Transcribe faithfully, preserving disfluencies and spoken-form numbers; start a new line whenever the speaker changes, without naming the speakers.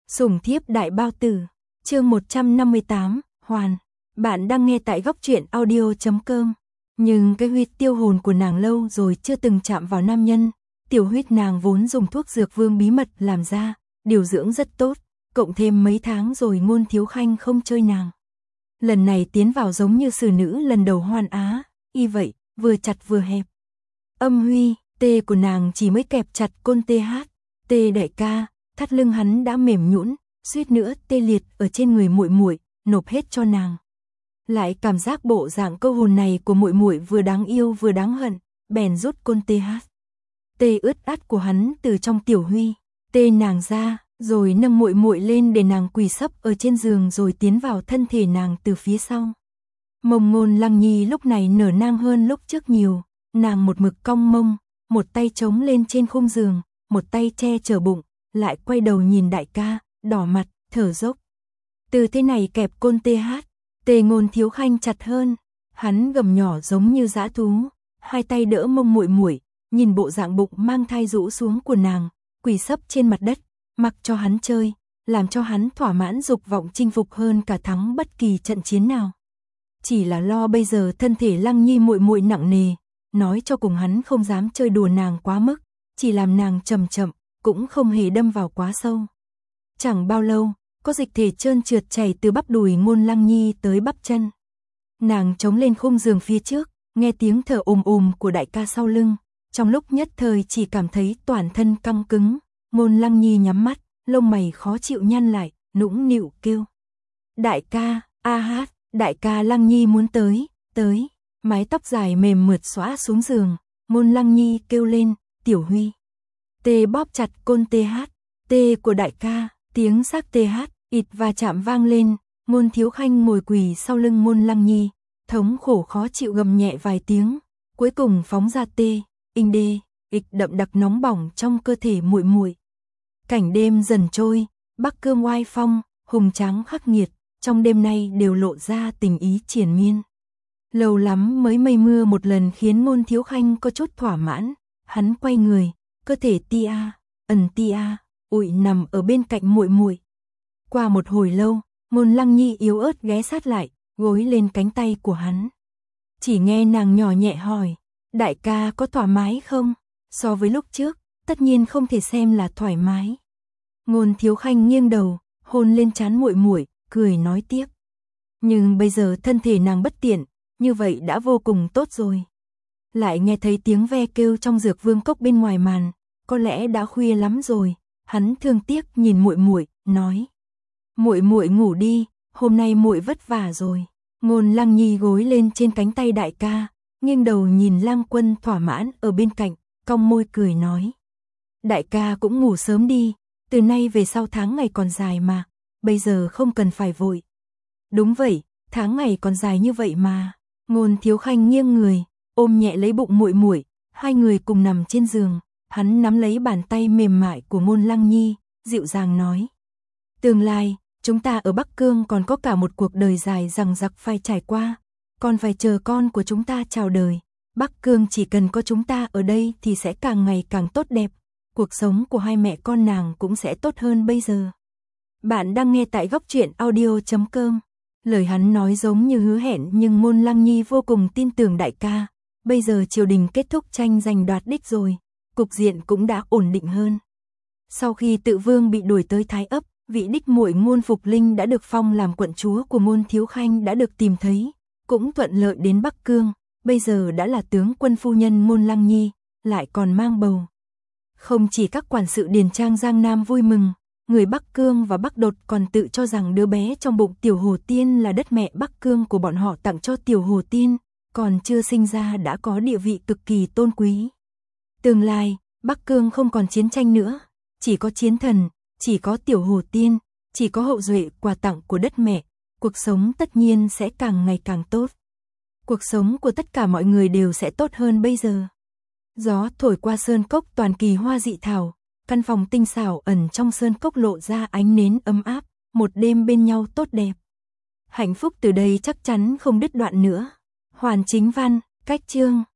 Sủng thiếp đại bao tử, chương một trăm năm mươi tám, Hoàn. Bạn đang nghe tại góc truyện audio chấm com. Nhưng cái huyết tiêu hồn của nàng lâu rồi chưa từng chạm vào nam nhân. Tiểu huyết nàng vốn dùng thuốc dược vương bí mật làm ra, điều dưỡng rất tốt, cộng thêm mấy tháng rồi Ngôn Thiếu Khanh không chơi nàng. Lần này tiến vào giống như xử nữ lần đầu hoan á, y vậy, vừa chặt vừa hẹp. Âm huy, tê của nàng chỉ mới kẹp chặt côn tê hát, tê đại ca, thắt lưng hắn đã mềm nhũn, suýt nữa tê liệt ở trên người muội muội, nộp hết cho nàng. Lại cảm giác bộ dạng câu hồn này của muội muội vừa đáng yêu vừa đáng hận, bèn rút côn tê hát. Tê ướt át của hắn từ trong tiểu huy, tê nàng ra, rồi nâng muội muội lên để nàng quỳ sấp ở trên giường rồi tiến vào thân thể nàng từ phía sau. Mông Ngôn Lăng Nhi lúc này nở nang hơn lúc trước nhiều, nàng một mực cong mông, một tay chống lên trên khung giường, một tay che chở bụng, lại quay đầu nhìn đại ca, đỏ mặt, thở dốc. Từ thế này kẹp côn tê hát, tê Ngôn Thiếu Khanh chặt hơn, hắn gầm nhỏ giống như dã thú, hai tay đỡ mông muội muội, nhìn bộ dạng bụng mang thai rũ xuống của nàng, quỳ sấp trên mặt đất, mặc cho hắn chơi, làm cho hắn thỏa mãn dục vọng chinh phục hơn cả thắng bất kỳ trận chiến nào. Chỉ là lo bây giờ thân thể Lăng Nhi muội muội nặng nề, nói cho cùng hắn không dám chơi đùa nàng quá mức, chỉ làm nàng chậm chậm, cũng không hề đâm vào quá sâu. Chẳng bao lâu, có dịch thể trơn trượt chảy từ bắp đùi Ngôn Lăng Nhi tới bắp chân. Nàng chống lên khung giường phía trước, nghe tiếng thở ồm ồm của đại ca sau lưng, trong lúc nhất thời chỉ cảm thấy toàn thân căng cứng. Ngôn Lăng Nhi nhắm mắt, lông mày khó chịu nhăn lại, nũng nịu kêu: đại ca, a hát, đại ca. Lăng Nhi muốn tới, tới. Mái tóc dài mềm mượt xõa xuống giường, Ngôn Lăng Nhi kêu lên: Tiểu Huy. Tê bóp chặt côn tê hát, tê của đại ca, tiếng xác tê hát, ịt và chạm vang lên. Ngôn Thiếu Khanh ngồi quỳ sau lưng Ngôn Lăng Nhi, thống khổ khó chịu gầm nhẹ vài tiếng, cuối cùng phóng ra tê, inh đê, ịch đậm đặc nóng bỏng trong cơ thể muội muội. Cảnh đêm dần trôi, Bắc Cương oai phong, hùng tráng khắc nghiệt, trong đêm nay đều lộ ra tình ý triền miên. Lâu lắm mới mây mưa một lần khiến Ngôn Thiếu Khanh có chút thỏa mãn, hắn quay người, cơ thể tia, ẩn tia, ụi nằm ở bên cạnh muội muội. Qua một hồi lâu, Ngôn Lăng Nhi yếu ớt ghé sát lại, gối lên cánh tay của hắn. Chỉ nghe nàng nhỏ nhẹ hỏi: đại ca có thoải mái không? So với lúc trước, tất nhiên không thể xem là thoải mái. Ngôn Thiếu Khanh nghiêng đầu, hôn lên trán muội muội, cười nói tiếp: nhưng bây giờ thân thể nàng bất tiện, như vậy đã vô cùng tốt rồi. Lại nghe thấy tiếng ve kêu trong dược vương cốc bên ngoài màn, có lẽ đã khuya lắm rồi. Hắn thương tiếc nhìn muội muội, nói: muội muội ngủ đi, hôm nay muội vất vả rồi. Ngôn Lăng Nhi gối lên trên cánh tay đại ca, nghiêng đầu nhìn Lang Quân thỏa mãn ở bên cạnh, cong môi cười nói: đại ca cũng ngủ sớm đi, từ nay về sau tháng ngày còn dài mà, bây giờ không cần phải vội. Đúng vậy, tháng ngày còn dài như vậy mà. Ngôn Thiếu Khanh nghiêng người, ôm nhẹ lấy bụng muội muội, hai người cùng nằm trên giường, hắn nắm lấy bàn tay mềm mại của Ngôn Lăng Nhi, dịu dàng nói: tương lai, chúng ta ở Bắc Cương còn có cả một cuộc đời dài dằng dặc phải trải qua, còn phải chờ con của chúng ta chào đời. Bắc Cương chỉ cần có chúng ta ở đây thì sẽ càng ngày càng tốt đẹp, cuộc sống của hai mẹ con nàng cũng sẽ tốt hơn bây giờ. Bạn đang nghe tại góc truyện audio chấm com. Lời hắn nói giống như hứa hẹn nhưng Ngôn Lăng Nhi vô cùng tin tưởng đại ca. Bây giờ triều đình kết thúc tranh giành đoạt đích rồi, cục diện cũng đã ổn định hơn. Sau khi Tự Vương bị đuổi tới Thái Ấp, vị đích muội Ngôn Phục Linh đã được phong làm quận chúa của Ngôn Thiếu Khanh đã được tìm thấy, cũng thuận lợi đến Bắc Cương, bây giờ đã là tướng quân phu nhân Ngôn Lăng Nhi, lại còn mang bầu. Không chỉ các quản sự điền trang Giang Nam vui mừng, người Bắc Cương và Bắc Đột còn tự cho rằng đứa bé trong bụng Tiểu Hồ Tiên là đất mẹ Bắc Cương của bọn họ tặng cho Tiểu Hồ Tiên, còn chưa sinh ra đã có địa vị cực kỳ tôn quý. Tương lai, Bắc Cương không còn chiến tranh nữa, chỉ có chiến thần, chỉ có Tiểu Hồ Tiên, chỉ có hậu duệ quà tặng của đất mẹ, cuộc sống tất nhiên sẽ càng ngày càng tốt. Cuộc sống của tất cả mọi người đều sẽ tốt hơn bây giờ. Gió thổi qua sơn cốc toàn kỳ hoa dị thảo, căn phòng tinh xảo ẩn trong sơn cốc lộ ra ánh nến ấm áp, một đêm bên nhau tốt đẹp. Hạnh phúc từ đây chắc chắn không đứt đoạn nữa. Hoàn Chính Văn, cách chương